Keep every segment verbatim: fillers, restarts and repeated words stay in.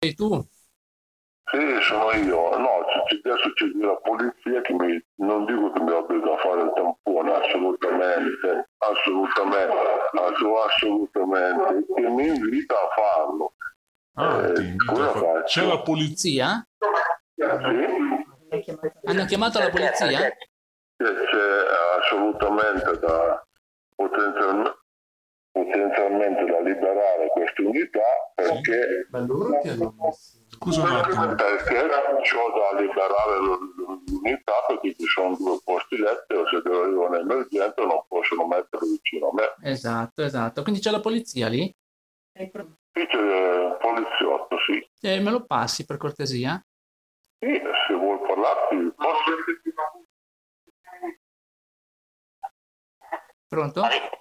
sei tu? Sì, sono io. No, c- adesso c'è la polizia che mi, non dico che mi obbliga a fare il tampone, assolutamente, assolutamente, ass- assolutamente, che mi invita a farlo. Ah, Eh, ti invito cosa a fare. faccio? C'è la polizia? Sì? Hanno chiamato la polizia? C'è, c'è assolutamente da potenzialmente, potenzialmente da liberare queste unità perché Ma loro ti hanno messo... Scusa un attimo. perché c'ho da liberare l- l'unità perché ci sono due posti letto e se arriva un'emergenza non possono mettere vicino a me. Esatto, esatto. Quindi c'è la polizia lì? Qui c'è il poliziotto, sì. Eh, me lo passi per cortesia? Sì, se vuoi parlarti posso. Pronto?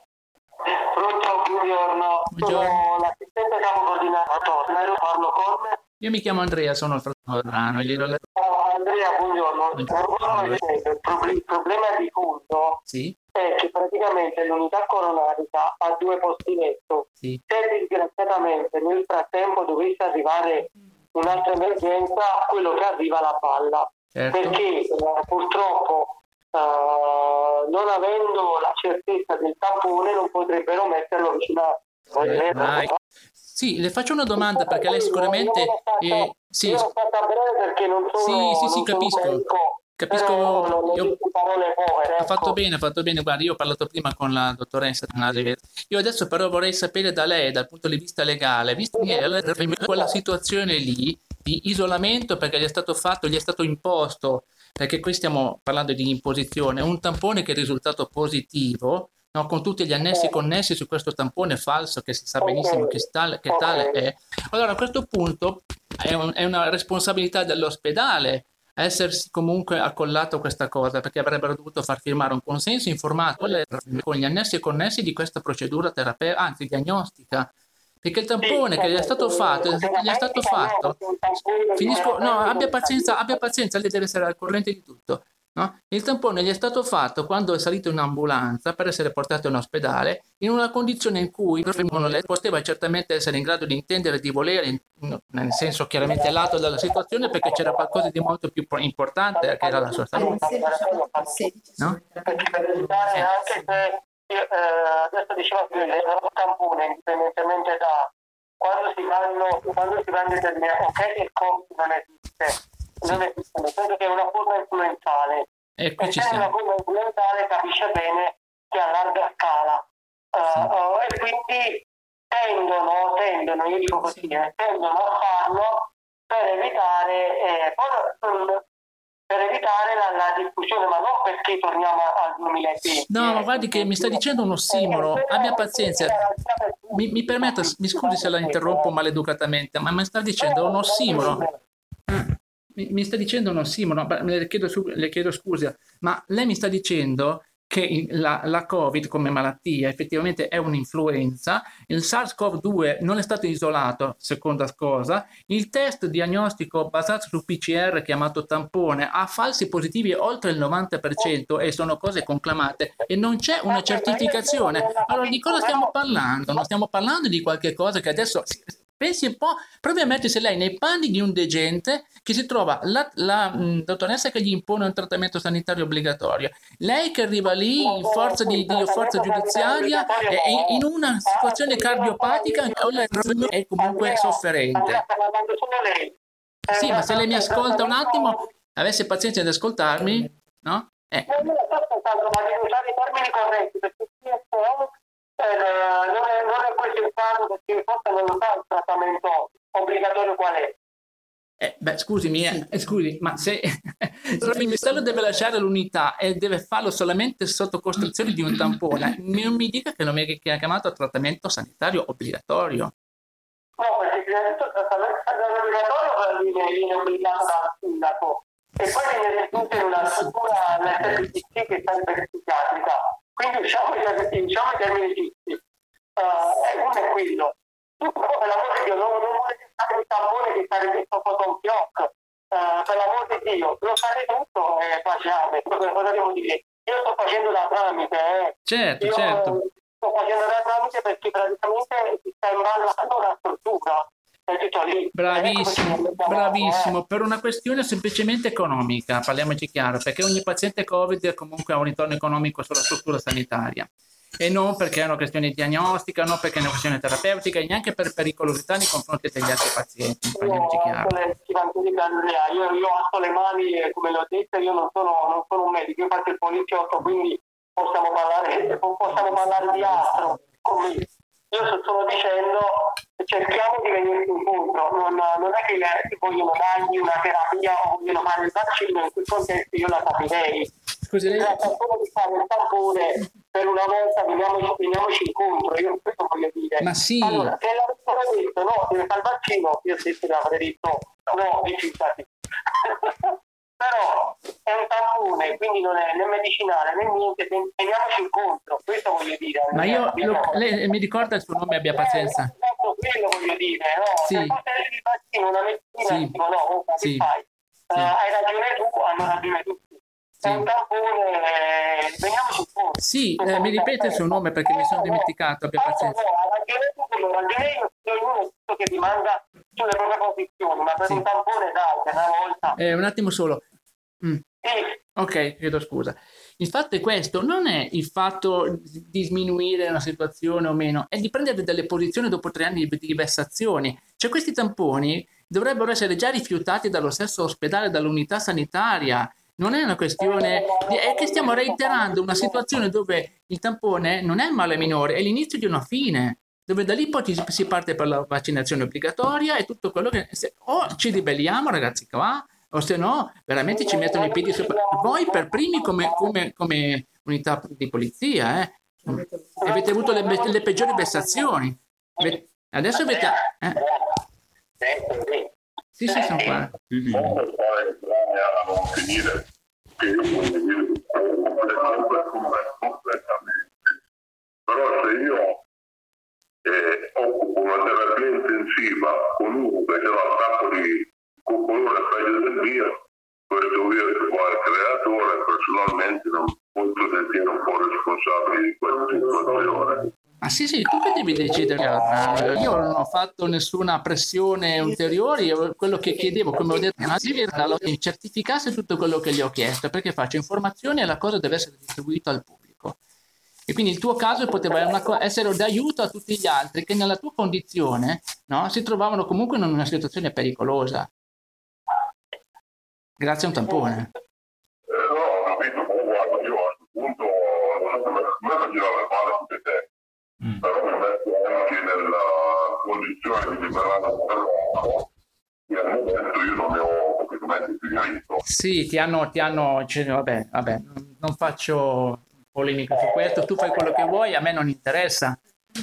Pronto, buongiorno. Buongiorno. Sono l'assistente capo coordinatore, parlo con... Io mi chiamo Andrea, sono il fratello Adrano. Glielo... Oh, Andrea, buongiorno. Buongiorno. Il proble- il problema di fondo Sì? è che praticamente l'unità coronarica ha due posti letto. Sì. Se disgraziatamente nel frattempo dovesse arrivare un'altra emergenza, quello che arriva la palla. Certo. Perché eh, purtroppo eh, non avendo la certezza del tampone non potrebbero metterlo vicino a... Eh, vai. Sì, le faccio una domanda perché lei sicuramente... Eh, sì, Io l'ho fatta breve perché non sono... sì, sì, sì, non sono capisco. medico, Capisco, però non, non io- dico parole povere, Ha ecco. fatto bene, ha fatto bene. Guarda, io ho parlato prima con la dottoressa Tanasi. Io adesso però vorrei sapere da lei, dal punto di vista legale, visto che lei- quella situazione lì di isolamento perché gli è stato fatto, gli è stato imposto, perché qui stiamo parlando di imposizione, un tampone che è risultato positivo, no, con tutti gli annessi connessi su questo tampone falso che si sa benissimo che, tale, che tale è. Allora a questo punto è, un- è una responsabilità dell'ospedale essersi comunque accollato questa cosa perché avrebbero dovuto far firmare un consenso informato con gli annessi e connessi di questa procedura terapeutica, anzi diagnostica, perché il tampone che gli è stato fatto gli è stato fatto finisco, no, abbia pazienza, abbia pazienza, lei deve essere al corrente di tutto, no? Il tampone gli è stato fatto quando è salito in ambulanza per essere portato in ospedale in una condizione in cui lei poteva certamente essere in grado di intendere, di volere, in- nel senso chiaramente lato dalla situazione perché c'era qualcosa di molto più importante che era la sua salute, no? Per evitare anche se io, eh, adesso diceva che il tampone indipendentemente da quando si vanno quando si vanno determinati ok che il Covid non esiste non esiste nel senso che è una forma influenzale E e qui ci se è una siamo. forma influenzale capisce bene che a larga scala uh, uh, e quindi tendono tendono io dico così eh, tendono a farlo per evitare eh, poi, per evitare la, la discussione, ma non perché torniamo al duemilaventi. No, ma guardi che mi sta dicendo un ossimoro, abbia pazienza. Mi, mi permetta, mi scusi se la interrompo maleducatamente, ma mi sta dicendo un ossimoro. Mi, mi sta dicendo un ossimoro, ma le chiedo, su- le chiedo scusa, ma lei mi sta dicendo che in- la, la Covid come malattia effettivamente è un'influenza, il SARS-CoV due non è stato isolato, seconda cosa, il test diagnostico basato su P C R chiamato tampone ha falsi positivi oltre il novanta per cento e sono cose conclamate e non c'è una certificazione. Allora di cosa stiamo parlando? Non stiamo parlando di qualche cosa che adesso... Pensi un po', provi a mettersi lei nei panni di un degente che si trova la, la mh, dottoressa che gli impone un trattamento sanitario obbligatorio, lei che arriva lì in forza di, di forza giudiziaria e e in una situazione cardiopatica o lei è comunque sofferente. Sì, ma se lei mi ascolta un attimo, avesse pazienza di ascoltarmi, no? Eh. Non me la sto ascoltando, ma devo usare i termini corretti perché C S O eh, non, è, non è questo il caso perché forse non lo sa il trattamento obbligatorio qual è. Eh, beh, scusami, eh, eh, scusi, ma se il Ministero deve lasciare l'unità e deve farlo solamente sotto costrizione di un tampone, non mi dica che non mi ha chiamato a trattamento sanitario obbligatorio. No, perché prima di tutto il trattamento sanitario obbligatorio viene, viene obbligato dal sindaco e poi viene raggiunto in una struttura all'F P C C che sarebbe psichiatrica. Quindi diciamo, diciamo i termini giusti. Uh, uno è quello. Tu per l'amore di Dio non, non volete fare il tampone che sarebbe sotto un fiocco. Uh, per l'amore di Dio, lo fate tutto e facciamo. Cosa devo dire? Io sto facendo da tramite, eh. Certo, Io, certo. sto facendo da tramite perché praticamente si sta imballando una struttura. è tutto lì. Bravissimo, bravissimo, per una questione semplicemente economica, parliamoci chiaro, perché ogni paziente Covid comunque ha un ritorno economico sulla struttura sanitaria e non perché è una questione diagnostica, non perché è una questione terapeutica e neanche per pericolosità nei confronti degli altri pazienti, parliamoci chiaro. Io, io alzo le mani e come l'ho detto io non sono, non sono un medico, io faccio il poliziotto, quindi possiamo parlare, possiamo parlare di altro. Come io sto dicendo, cerchiamo di venirci incontro, non, non è che le, vogliono dargli una terapia o vogliono fare il vaccino, in quel contesto io la capirei. Scusi, lei... Si tratta solo di fare il tampone, per una volta veniamoci, veniamoci incontro, io questo voglio dire. Ma sì. Allora, se l'avessero detto no, deve fare il vaccino, io stesso le avrei detto no, rifiutati. Però è un tampone, quindi non è né medicinale né niente, veniamoci incontro, questo voglio dire. Ma io, lo, lei mi ricorda il suo nome, abbia pazienza. Eh, quello voglio dire, no? Sì. Se fosse il vaccino, una medicina, Sì. dico no, oh, che Sì. fai? Sì. Uh, hai ragione tu, hanno ragione tutti. Sì. È un tampone, eh, veniamoci incontro. Sì, eh, mi ripete il suo nome perché mi sono dimenticato, abbia pazienza. No, ha ragione tu, quello ragione io, ognuno che rimanga sulle proprie posizioni, ma per Sì. un tampone dai, per una volta. Eh, un attimo solo. Mm. Sì. Ok, chiedo scusa. Il fatto è questo, non è il fatto di sminuire una situazione o meno, è di prendere delle posizioni dopo tre anni di, di vessazioni. Cioè questi tamponi dovrebbero essere già rifiutati dallo stesso ospedale, dall'unità sanitaria. Non è una questione, di, è che stiamo reiterando una situazione dove il tampone non è il male minore, è l'inizio di una fine, dove da lì poi ci- si parte per la vaccinazione obbligatoria e tutto quello che... se- o ci ribelliamo ragazzi qua, o se no veramente ci mettono i piedi sopra. Voi per primi come, come- come unità di polizia, eh, avete avuto le, be- le peggiori vessazioni. Ave- Adesso avete... Eh, sì, sì, sono qua. Sì, sì. Non per fare grani a non finire, che io condivido completamente, completamente. Però se io eh, occupo una terapia intensiva con uno che ha l'attacco di coccolone peggio del mio, questo io quale creatore personalmente non posso sentire un po' responsabile di questa situazione. Ma sì, sì, tu che devi decidere. Ah, io non ho fatto nessuna pressione ulteriore, io quello che chiedevo, come ho detto, che certificasse tutto quello che gli ho chiesto, perché faccio informazioni e la cosa deve essere distribuita al pubblico. E quindi il tuo caso poteva una co- essere d'aiuto a tutti gli altri che nella tua condizione, no, si trovavano comunque in una situazione pericolosa. Grazie a un tampone. Eh, no, ho capito, ma guarda, io a questo punto non me non girare male tutte te, Mm. però mi metto anche nella condizione di liberare l'uomo e al momento io non ne ho completamente più diritto. Sì, ti hanno, ti hanno, cioè, vabbè, vabbè, non- non faccio polemica su questo, tu fai quello che vuoi, a me non interessa.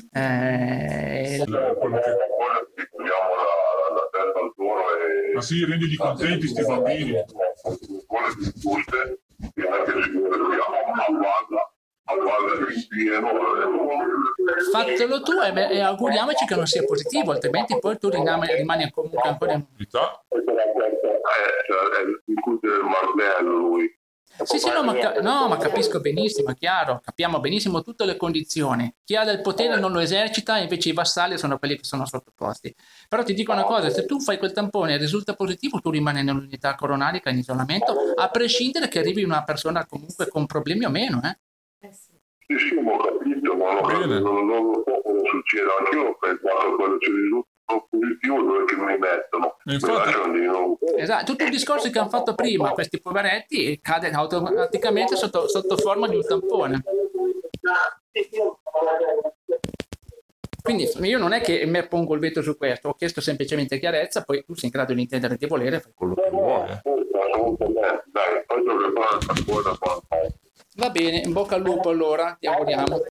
Eh, Eh, quello che- Poi ci togliamo la, la testa al toro e... Ma sì, rendili contenti sti bambini. Quelle più giuste, che anche sicuro che a guarda, a guarda di pieno. fatelo tu e, e auguriamoci che non sia positivo, altrimenti poi tu rimani, rimani comunque ancora in... Verità? Eh, cioè, è il culto del martello lui. Sì, sì, no ma, ca- no, ma capisco benissimo, è chiaro, capiamo benissimo tutte le condizioni. Chi ha del potere non lo esercita, invece i vassalli sono quelli che sono sottoposti. Però ti dico una cosa, se tu fai quel tampone e risulta positivo, tu rimani nell'unità coronarica in isolamento, a prescindere che arrivi una persona comunque con problemi o meno, eh. Sì, sì, ma ho capito, ma non, Bene. non, non lo so cosa succede. Anch'io ho pensato a quello che risulta positivo dove che mi mettono. E infatti- Mi lasciano di nuovo. Esatto, tutti i discorsi che hanno fatto prima questi poveretti cade automaticamente sotto, sotto forma di un tampone. Quindi io non è che mi pongo il veto su questo, ho chiesto semplicemente chiarezza, poi tu sei in grado di intendere e di volere, fai quello che vuoi. Eh. Assolutamente, dai, faccio che fare una buona buona. Va bene, in bocca al lupo allora, ti auguriamo.